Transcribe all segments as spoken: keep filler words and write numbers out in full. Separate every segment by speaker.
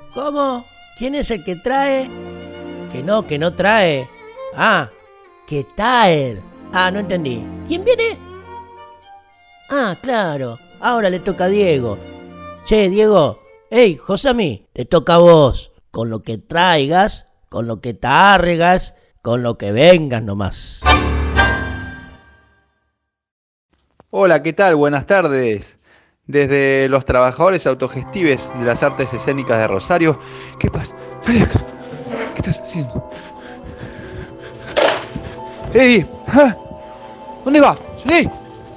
Speaker 1: ¿Cómo? ¿Quién es el que trae? Que no, que no trae. Ah, que traer. Ah, no entendí. ¿Quién viene? Ah, claro. Ahora le toca a Diego. Che, Diego. Ey, Josami, te toca a vos. Con lo que traigas, con lo que tarregas, con lo que vengas nomás.
Speaker 2: Hola, ¿qué tal? Buenas tardes. Desde los trabajadores autogestives de las artes escénicas de Rosario. ¿Qué pasa? Salí acá. ¿Qué estás haciendo? ¡Ey! ¿Ah? ¿Dónde va? ¡Salí!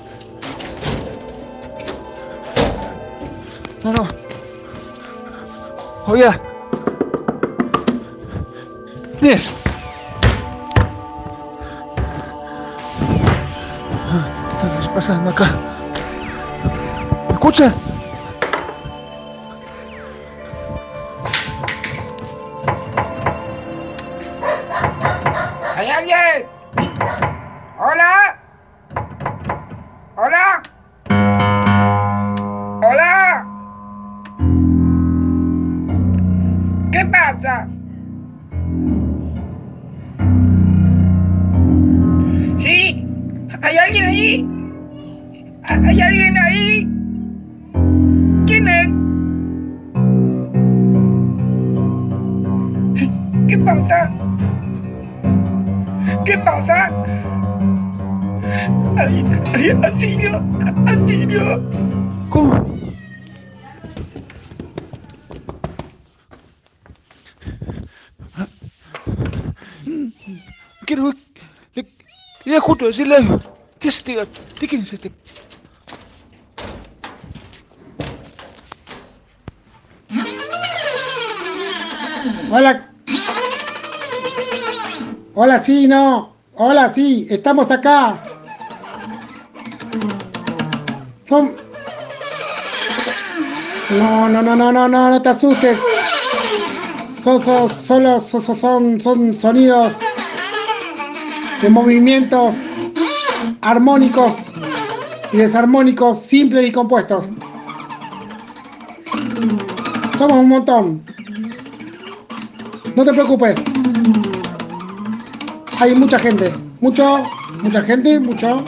Speaker 2: No, no. Oiga. ¿Quién es? ¿Qué está pasando acá? ¿Me escucha?
Speaker 3: ¿Hay alguien? ¿Hola? ¿Hola? ¿Hola? ¿Qué pasa? ¿Sí? ¿Hay alguien ahí? ¿Hay alguien ahí? ¿Quién es? ¿Qué pasa? ¿Qué pasa? ¡Ay, ay, auxilio! ¡Auxilio!
Speaker 2: ¿Cómo? Quiero... Le, quería justo decirle algo. ¿Qué es este gato? ¿De quién es este?
Speaker 4: Hola. Hola, sí, no. Hola, sí, estamos acá. Son... No, no, no, no, no, no, no te asustes. Son, son, solo, son, son, son sonidos de movimientos armónicos y desarmónicos simples y compuestos. Somos un montón. No te preocupes. Hay mucha gente. Mucho, mucha gente, mucho.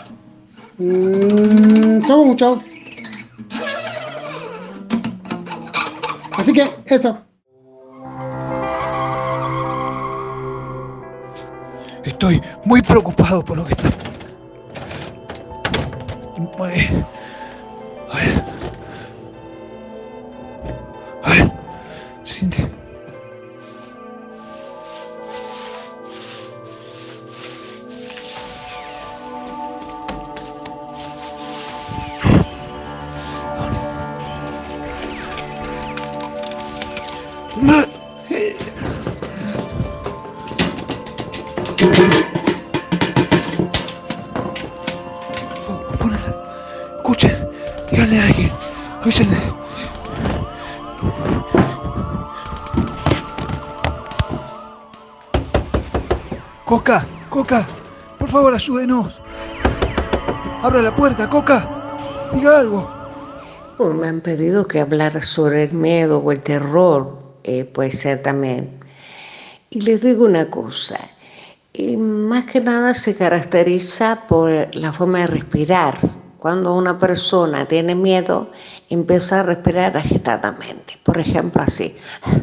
Speaker 4: Mm, somos muchos. Así que eso.
Speaker 2: Estoy muy preocupado por lo que está... A ver... A ver... Se siente... Escuchen, díganle a alguien, avísenle. Coca, Coca, por favor ayúdenos. Abra la puerta, Coca, diga algo.
Speaker 5: Pues me han pedido que hablara sobre el miedo o el terror, eh, puede ser también. Y les digo una cosa, eh, más que nada se caracteriza por la forma de respirar. Cuando una persona tiene miedo, empieza a respirar agitadamente. Por ejemplo, así.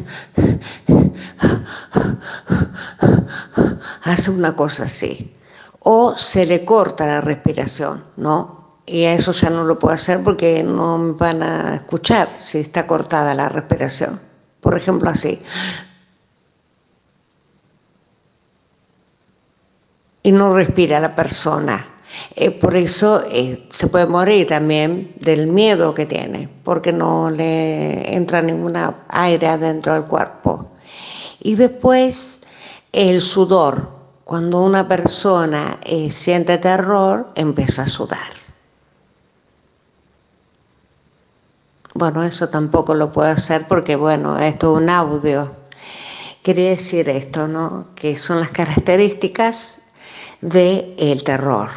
Speaker 5: Hace una cosa así. O se le corta la respiración, ¿no? Y a eso ya no lo puedo hacer porque no me van a escuchar si está cortada la respiración. Por ejemplo, así. Y no respira la persona. Eh, por eso eh, se puede morir también del miedo que tiene, porque no le entra ninguna aire adentro del cuerpo. Y después el sudor. Cuando una persona eh, siente terror, empieza a sudar. Bueno, eso tampoco lo puedo hacer porque, bueno, esto es un audio. Quería decir esto, ¿no? Que son las características del terror.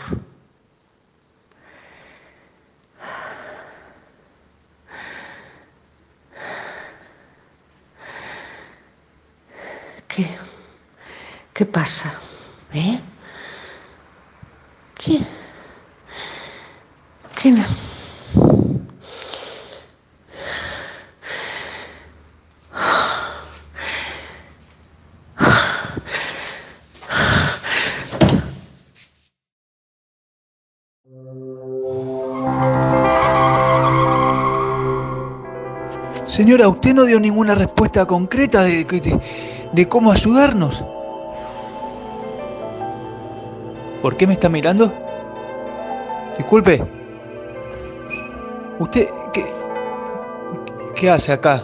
Speaker 5: ¿Qué? ¿Qué pasa? ¿Eh? ¿Qué? ¿Qué no?
Speaker 2: Señora, usted no dio ninguna respuesta concreta de, de, de cómo ayudarnos. ¿Por qué me está mirando? Disculpe. ¿Usted qué, qué hace acá?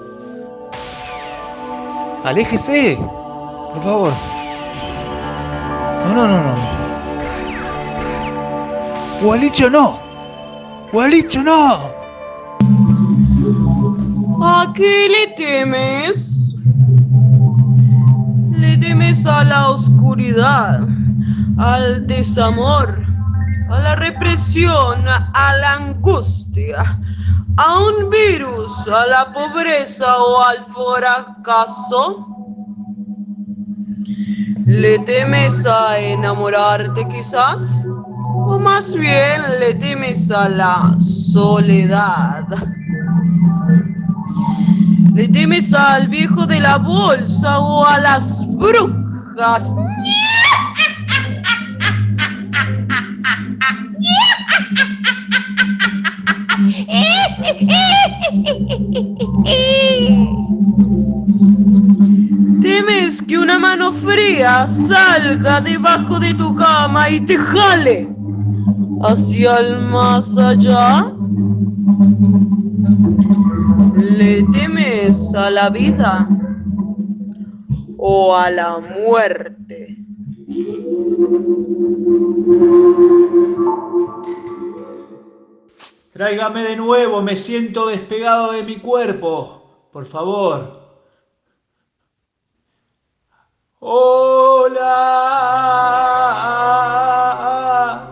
Speaker 2: ¡Aléjese! Por favor. No, no, no, no. ¡Gualicho no! ¡Gualicho no!
Speaker 6: ¿A qué le temes? Le temes a la oscuridad, al desamor, a la represión, a la angustia, a un virus, a la pobreza o al fracaso. ¿Le temes a enamorarte quizás? ¿O más bien le temes a la soledad? ¿Le temes al viejo de la bolsa o a las brujas? ¿Temes que una mano fría salga debajo de tu cama y te jale hacia el más allá? ¿Le temes a la vida o a la muerte?
Speaker 2: Tráigame de nuevo, me siento despegado de mi cuerpo, por favor. ¡Hola!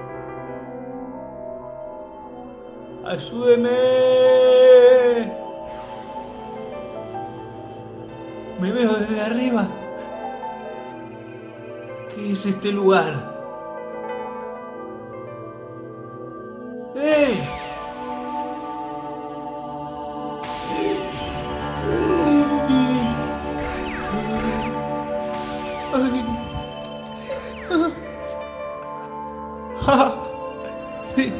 Speaker 2: ¡Ayúdeme! Me veo desde arriba. ¿Qué es este lugar? ¡Eh! Sí.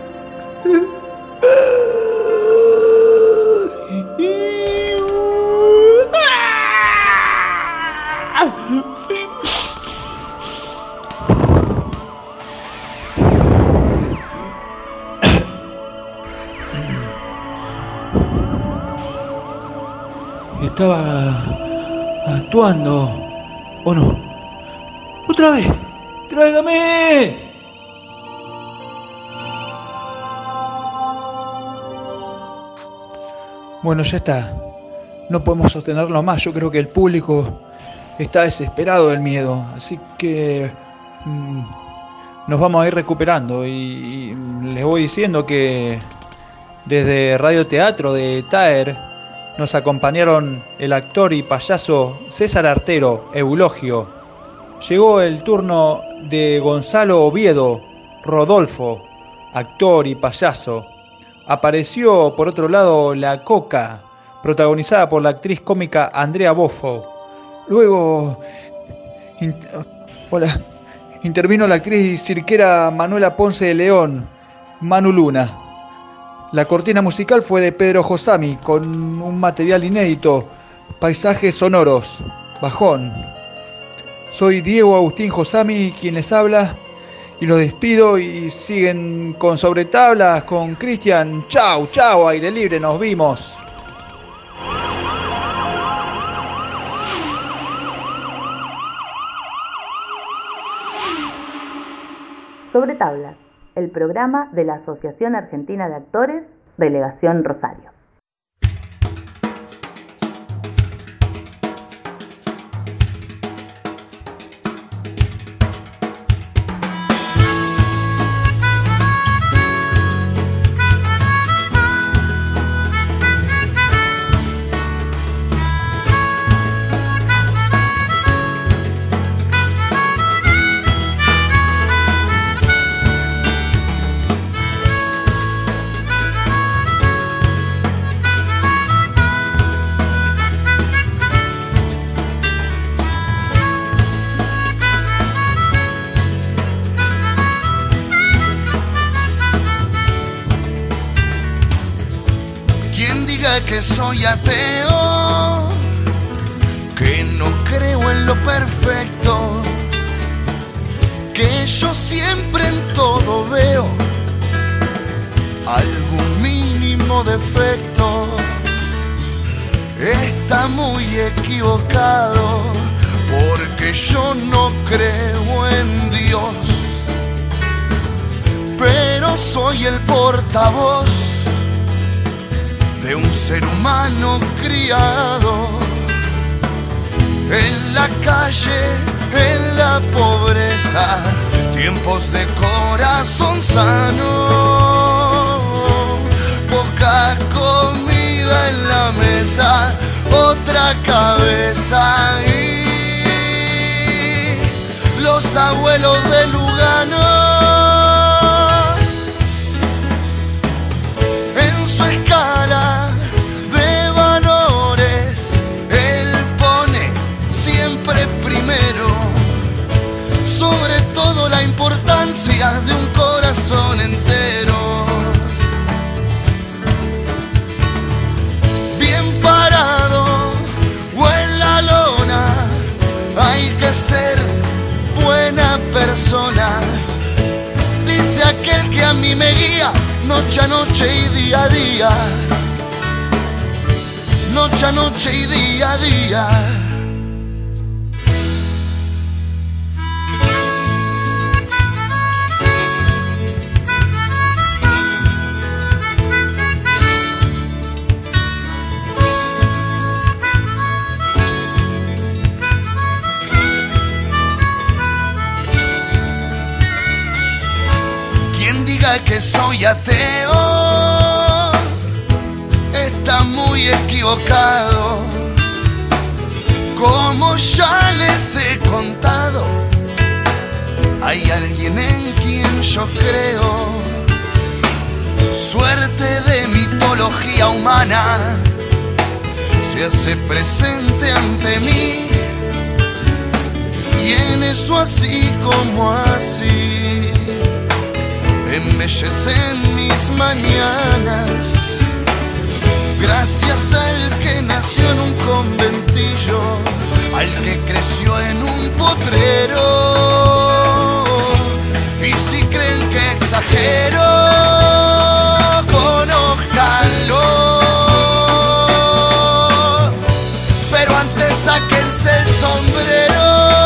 Speaker 2: Estaba actuando, ¿o no? ¡Otra vez! ¡Tráigame! Bueno, ya está. No podemos sostenerlo más. Yo creo que el público está desesperado del miedo. Así que mmm, nos vamos a ir recuperando. Y, y les voy diciendo que desde Radio Teatro de Taer nos acompañaron el actor y payaso César Artero, Eulogio. Llegó el turno de Gonzalo Oviedo, Rodolfo, actor y payaso. Apareció por otro lado La Coca, protagonizada por la actriz cómica Andrea Boffo. Luego in, hola, intervino la actriz cirquera Manuela Ponce de León, Manu Luna. La cortina musical fue de Pedro Josami, con un material inédito, paisajes sonoros, bajón. Soy Diego Agustín Josami, quien les habla, y los despido y siguen con Sobretablas, con Cristian. Chau, chau, aire libre, nos vimos.
Speaker 7: Sobretablas, el programa de la Asociación Argentina de Actores, Delegación Rosario.
Speaker 8: que soy ateo, que no creo en lo perfecto, que yo siempre en todo veo algún mínimo defecto, está muy equivocado, porque yo no creo en Dios, pero soy el portavoz de un ser humano criado en la calle, en la pobreza, tiempos de corazón sano, poca comida en la mesa, otra cabeza y los abuelos de Lugano. En su escala de valores, él pone siempre primero, sobre todo la importancia de un corazón entero. Bien parado o en la lona, hay que ser buena persona, dice aquel que a mí me guía noche a noche y día a día, noche a noche y día a día. Que soy ateo está muy equivocado, como ya les he contado, hay alguien en quien yo creo, suerte de mitología humana se hace presente ante mí, y en eso así como así embellecen mis mañanas, gracias al que nació en un conventillo, al que creció en un potrero. Y si creen que exagero, conózcanlo, pero antes sáquense el sombrero.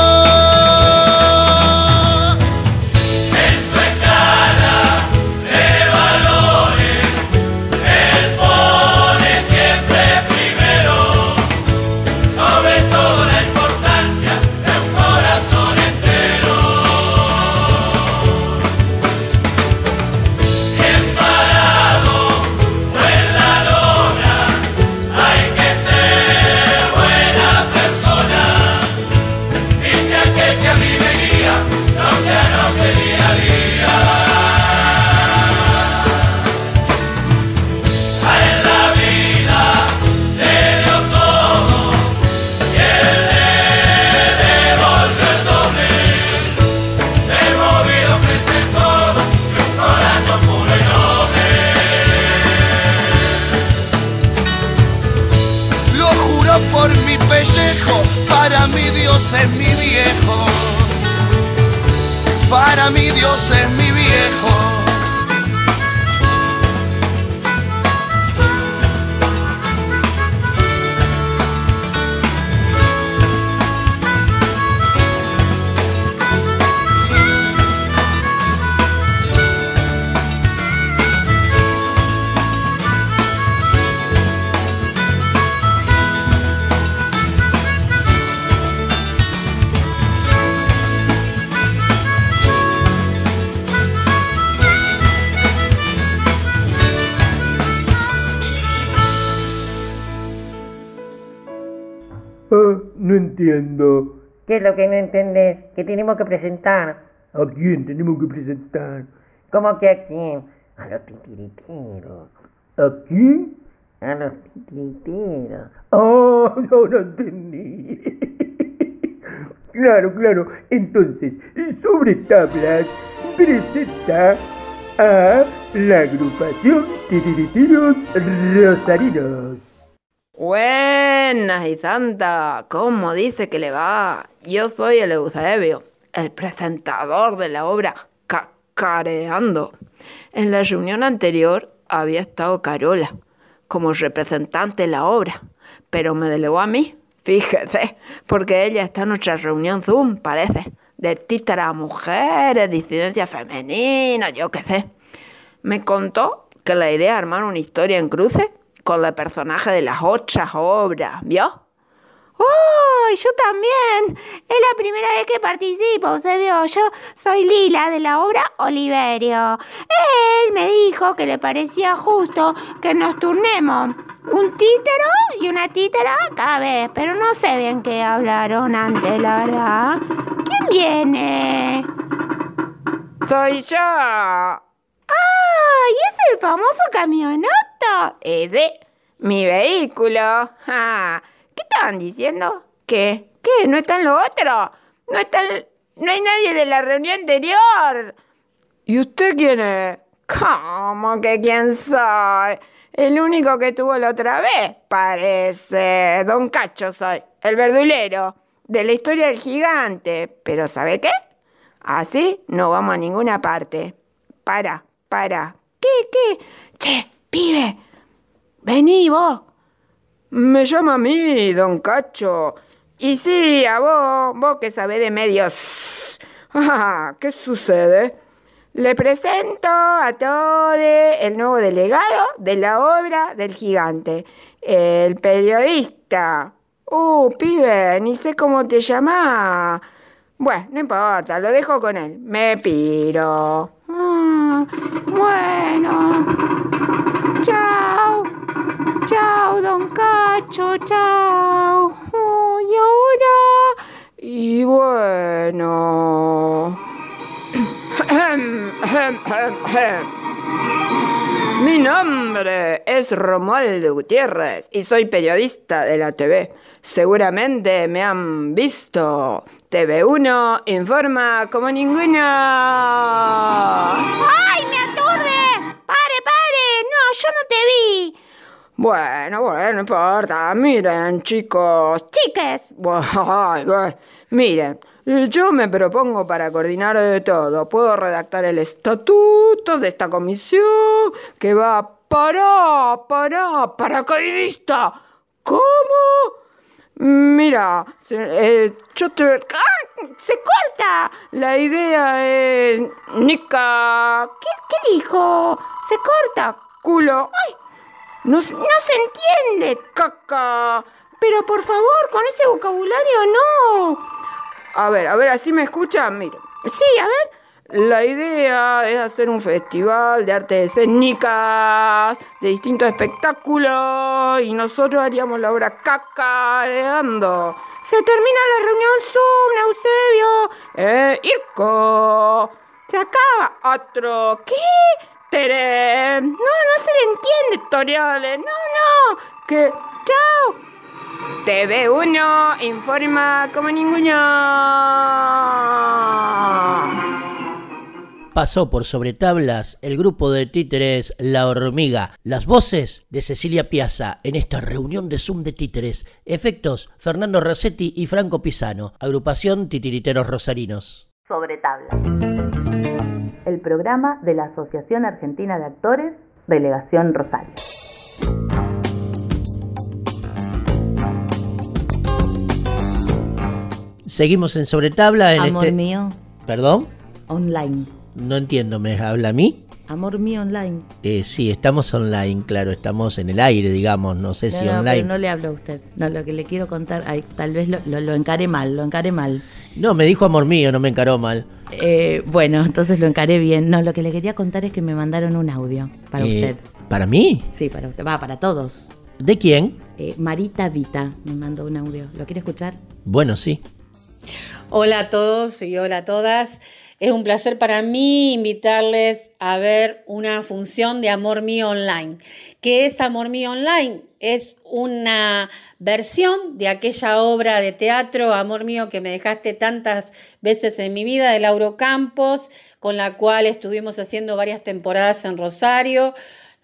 Speaker 8: Para mi Dios es mi viejo, para mi Dios es mi viejo.
Speaker 9: Ah, no entiendo.
Speaker 10: ¿Qué es lo que no entendés? ¿Qué tenemos que presentar?
Speaker 9: ¿A quién tenemos que presentar?
Speaker 10: ¿Cómo que a quién? A los titiriteros.
Speaker 9: ¿A quién?
Speaker 10: A los titiriteros.
Speaker 9: Ah, no lo entendí. Claro, claro. Entonces, sobre tablas, presenta a la agrupación Titiriteros Rosarinos.
Speaker 6: Buenas y santa, ¿cómo dice que le va? Yo soy el Eusebio, el presentador de la obra Cacareando. En la reunión anterior había estado Carola como representante de la obra, pero me delegó a mí, fíjese, porque ella está en nuestra reunión Zoom, parece, de títeres a mujeres, disidencia femenina, yo qué sé. Me contó que la idea es armar una historia en cruce con el personaje de las otras obras, ¿vio?
Speaker 11: ¡Oh! Yo también. Es la primera vez que participo, Eusebio. Yo soy Lila de la obra Oliverio. Él me dijo que le parecía justo que nos turnemos un títero y una títera cada vez, pero no sé bien qué hablaron antes, la verdad. ¿Quién viene?
Speaker 6: Soy yo.
Speaker 11: ¡Ah! ¿Y es el famoso camionoto?
Speaker 6: Ese, mi vehículo. Ah, ¿qué estaban diciendo? ¿Qué? ¿Qué? ¿No está en lo otro? ¿No está en... ¿No hay nadie de la reunión anterior? ¿Y usted quién es? ¿Cómo que quién soy? El único que tuvo la otra vez, parece. Don Cacho soy, el verdulero, de la historia del gigante. Pero ¿sabe qué? Así no vamos a ninguna parte. Para, para. ¿Qué, qué? Che, pibe, vení vos. Me llama a mí, don Cacho. Y sí, a vos, vos que sabés de medios. Ah, ¿qué sucede? Le presento a todos el nuevo delegado de la obra del gigante, el periodista. Uh, pibe, ni sé cómo te llamás. Bueno, no importa, lo dejo con él. Me piro.
Speaker 11: Ah, bueno. Chao. Chao, don Cacho, chao. Oh, ¿y ahora?
Speaker 6: Y bueno... Mi nombre es Romualdo Gutiérrez y soy periodista de la T V. Seguramente me han visto. T V uno informa como ninguna.
Speaker 11: ¡Ay, me aturde! ¡Pare, pare! No, yo no te vi.
Speaker 6: Bueno, bueno, no importa. Miren, chicos.
Speaker 11: Chiques.
Speaker 6: Ay, bueno, miren. Yo me propongo para coordinar de todo. Puedo redactar el estatuto de esta comisión que va para, para, paracaidista. ¿Cómo? Mira, eh, yo te... ¡Ah!
Speaker 11: ¡Se corta!
Speaker 6: La idea es... Nica...
Speaker 11: ¿Qué, qué dijo? Se corta.
Speaker 6: Culo.
Speaker 11: ¡Ay! No, no se entiende.
Speaker 6: Caca.
Speaker 11: Pero por favor, con ese vocabulario no.
Speaker 6: A ver, a ver, ¿así me escuchan? Miren.
Speaker 11: Sí, a ver.
Speaker 6: La idea es hacer un festival de artes escénicas, de distintos espectáculos, y nosotros haríamos la obra Cacareando.
Speaker 11: Se termina la reunión Zoom, Eusebio.
Speaker 6: Eh, Irko.
Speaker 11: Se acaba.
Speaker 6: Otro.
Speaker 11: ¿Qué?
Speaker 6: Tere.
Speaker 11: No, no se le entiende.
Speaker 6: Tutoriales.
Speaker 11: No, no.
Speaker 6: ¿Qué?
Speaker 11: Chao.
Speaker 6: T V uno informa como ninguna.
Speaker 1: Pasó por Sobretablas el grupo de títeres La Hormiga. Las voces de Cecilia Piazza en esta reunión de Zoom de títeres. Efectos Fernando Rossetti y Franco Pisano. Agrupación Titiriteros Rosarinos.
Speaker 7: Sobretablas. El programa de la Asociación Argentina de Actores, Delegación Rosario.
Speaker 1: Seguimos en Sobretabla en
Speaker 12: Amor
Speaker 1: este...
Speaker 12: mío.
Speaker 1: ¿Perdón?
Speaker 12: Online.
Speaker 1: No entiendo, ¿me habla a mí?
Speaker 12: Amor mío online.
Speaker 1: Eh, sí, estamos online, claro, estamos en el aire, digamos, no sé
Speaker 12: no,
Speaker 1: si
Speaker 12: no,
Speaker 1: online.
Speaker 12: Pero no le hablo a usted. No, lo que le quiero contar, ay, tal vez lo, lo, lo encaré mal, lo encaré mal.
Speaker 1: No, me dijo amor mío, no me encaró mal.
Speaker 12: Eh, bueno, entonces lo encaré bien. No, lo que le quería contar es que me mandaron un audio para
Speaker 1: Eh,
Speaker 12: usted.
Speaker 1: ¿Para mí?
Speaker 12: Sí, para usted. Va, para todos.
Speaker 1: ¿De quién?
Speaker 12: Eh, Marita Vita me mandó un audio. ¿Lo quiere escuchar?
Speaker 1: Bueno, sí.
Speaker 13: Hola a todos y hola a todas. Es un placer para mí invitarles a ver una función de Amor Mío Online. ¿Qué es Amor Mío Online? Es una versión de aquella obra de teatro, Amor Mío, que me dejaste tantas veces en mi vida, de Lauro Campos, con la cual estuvimos haciendo varias temporadas en Rosario,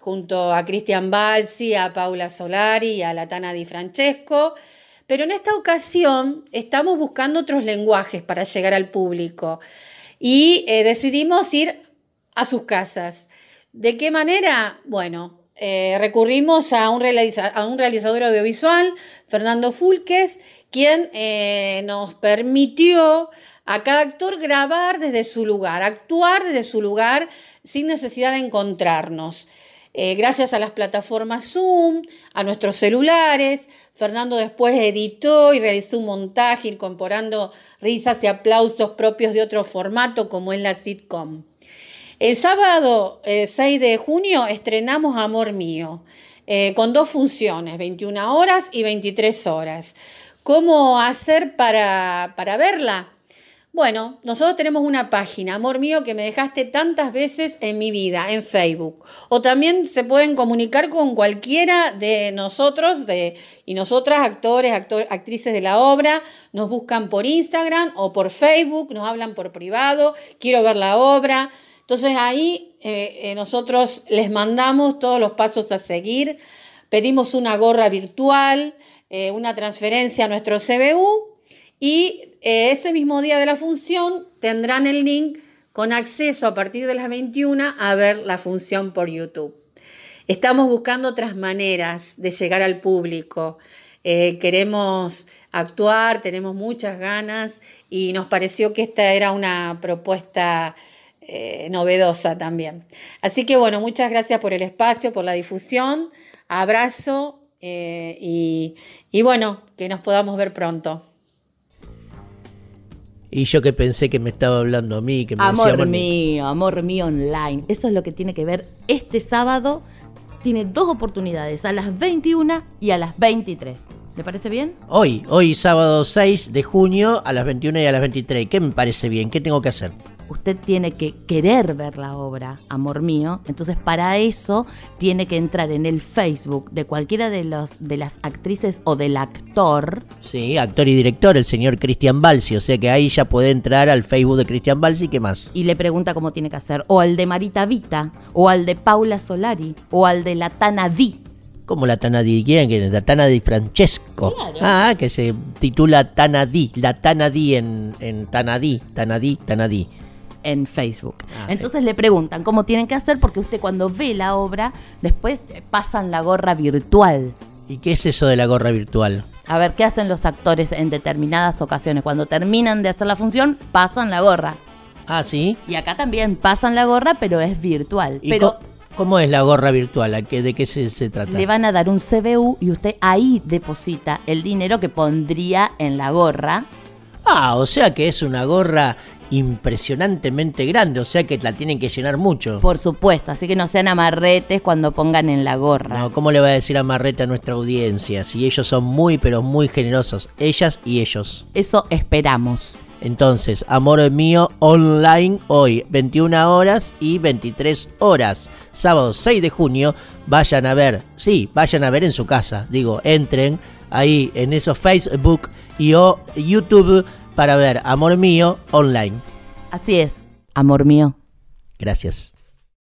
Speaker 13: junto a Cristian Balsi, a Paula Solari y a la Tana Di Francesco. Pero en esta ocasión estamos buscando otros lenguajes para llegar al público y eh, decidimos ir a sus casas. ¿De qué manera? Bueno, eh, recurrimos a un, realiza- a un realizador audiovisual, Fernando Fulques, quien eh, nos permitió a cada actor grabar desde su lugar, actuar desde su lugar sin necesidad de encontrarnos. Eh, gracias a las plataformas Zoom, a nuestros celulares, Fernando después editó y realizó un montaje incorporando risas y aplausos propios de otro formato como en la sitcom. El sábado eh, seis de junio estrenamos Amor Mío, eh, con dos funciones, veintiuna horas y veintitrés horas. ¿Cómo hacer para, para verla? Bueno, nosotros tenemos una página, Amor Mío, que me dejaste tantas veces en mi vida, en Facebook. O también se pueden comunicar con cualquiera de nosotros de, y nosotras, actores, actor, actrices de la obra. Nos buscan por Instagram o por Facebook, nos hablan por privado, quiero ver la obra. Entonces ahí eh, eh, nosotros les mandamos todos los pasos a seguir. Pedimos una gorra virtual, eh, una transferencia a nuestro C B U. Y eh, ese mismo día de la función tendrán el link con acceso a partir de las veintiuna a ver la función por YouTube. Estamos buscando otras maneras de llegar al público. Eh, queremos actuar, tenemos muchas ganas y nos pareció que esta era una propuesta eh, novedosa también. Así que bueno, muchas gracias por el espacio, por la difusión. Abrazo eh, y, y bueno, que nos podamos ver pronto.
Speaker 1: Y yo que pensé que me estaba hablando a mí, que me
Speaker 12: Amor
Speaker 1: decía, amor
Speaker 12: mío, amor mío online. Eso es lo que tiene que ver este sábado. Tiene dos oportunidades, a las veintiuna y a las veintitrés. ¿Le parece bien?
Speaker 1: Hoy, hoy sábado seis de junio a las veintiuna y a las veintitrés. ¿Qué me parece bien? ¿Qué tengo que hacer?
Speaker 12: Usted tiene que querer ver la obra, Amor Mío. Entonces, para eso tiene que entrar en el Facebook de cualquiera de los de las actrices o del actor.
Speaker 1: Sí, actor y director, el señor Cristian Balsi. O sea que ahí ya puede entrar al Facebook de Cristian Balsi. ¿Qué más?
Speaker 12: Y le pregunta cómo tiene que hacer. O al de Marita Vita, o al de Paula Solari, o al de la Tana Di.
Speaker 1: ¿Cómo la Tana Di? ¿Quién? ¿Quién es? La Tana Di Francesco.
Speaker 12: Claro.
Speaker 1: Ah, que se titula Tana Di. La Tana Di en, en Tana Di. Tana Di, Tana Di.
Speaker 12: En Facebook.
Speaker 1: Ah,
Speaker 12: Entonces
Speaker 1: sí.
Speaker 12: le preguntan cómo tienen que hacer porque usted cuando ve la obra después pasan la gorra virtual.
Speaker 1: ¿Y qué es eso de la gorra virtual?
Speaker 12: A ver, ¿qué hacen los actores en determinadas ocasiones? Cuando terminan de hacer la función, pasan la gorra.
Speaker 1: Ah, ¿sí?
Speaker 12: Y acá también pasan la gorra, pero es virtual.
Speaker 1: ¿Y
Speaker 12: pero
Speaker 1: co- cómo es la gorra virtual? ¿A qué, ¿De qué se, se trata?
Speaker 12: le van a dar un C B U y usted ahí deposita el dinero que pondría en la gorra.
Speaker 1: Ah, o sea que es una gorra impresionantemente grande, o sea que la tienen que llenar mucho.
Speaker 12: Por supuesto, así que no sean amarretes cuando pongan en la gorra.
Speaker 1: No, ¿cómo le va a decir amarrete a nuestra audiencia? Si ellos son muy, pero muy generosos, ellas y ellos.
Speaker 12: Eso esperamos.
Speaker 1: Entonces, Amor Mío online hoy, veintiuna horas y veintitrés horas. Sábado seis de junio, vayan a ver, sí, vayan a ver en su casa. Digo, entren ahí en esos Facebook y o YouTube para ver Amor Mío online.
Speaker 12: Así es, Amor Mío.
Speaker 1: Gracias.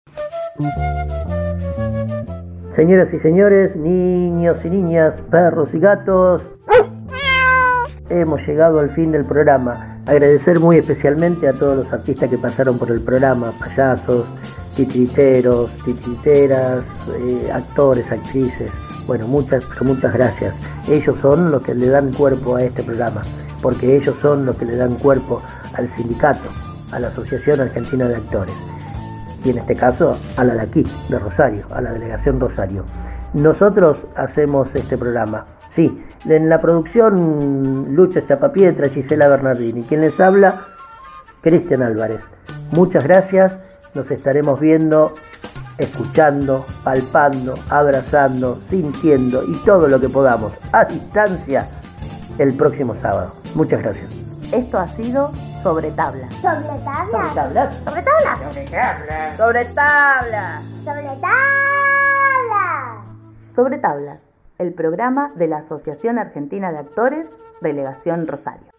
Speaker 9: Señoras y señores, niños y niñas, perros y gatos, hemos llegado al fin del programa. Agradecer muy especialmente a todos los artistas que pasaron por el programa, payasos, titiriteros, titiriteras, eh, actores, actrices. Bueno, muchas, muchas gracias. Ellos son los que le dan cuerpo a este programa, porque ellos son los que le dan cuerpo al sindicato, a la Asociación Argentina de Actores, y en este caso a la de aquí, de Rosario, a la Delegación Rosario. Nosotros hacemos este programa, sí, en la producción Lucha Chapapietra, Gisela Bernardini, quien les habla, Cristian Álvarez. Muchas gracias, nos estaremos viendo, escuchando, palpando, abrazando, sintiendo y todo lo que podamos a distancia el próximo sábado. Muchas gracias.
Speaker 7: Esto ha sido Sobre Tabla.
Speaker 3: Sobre tabla.
Speaker 9: Sobre tablas.
Speaker 3: Sobre tabla.
Speaker 9: Sobre tablas.
Speaker 3: Sobre tabla. Sobre tabla.
Speaker 7: Sobre Tablas, el programa de la Asociación Argentina de Actores, Delegación Rosario.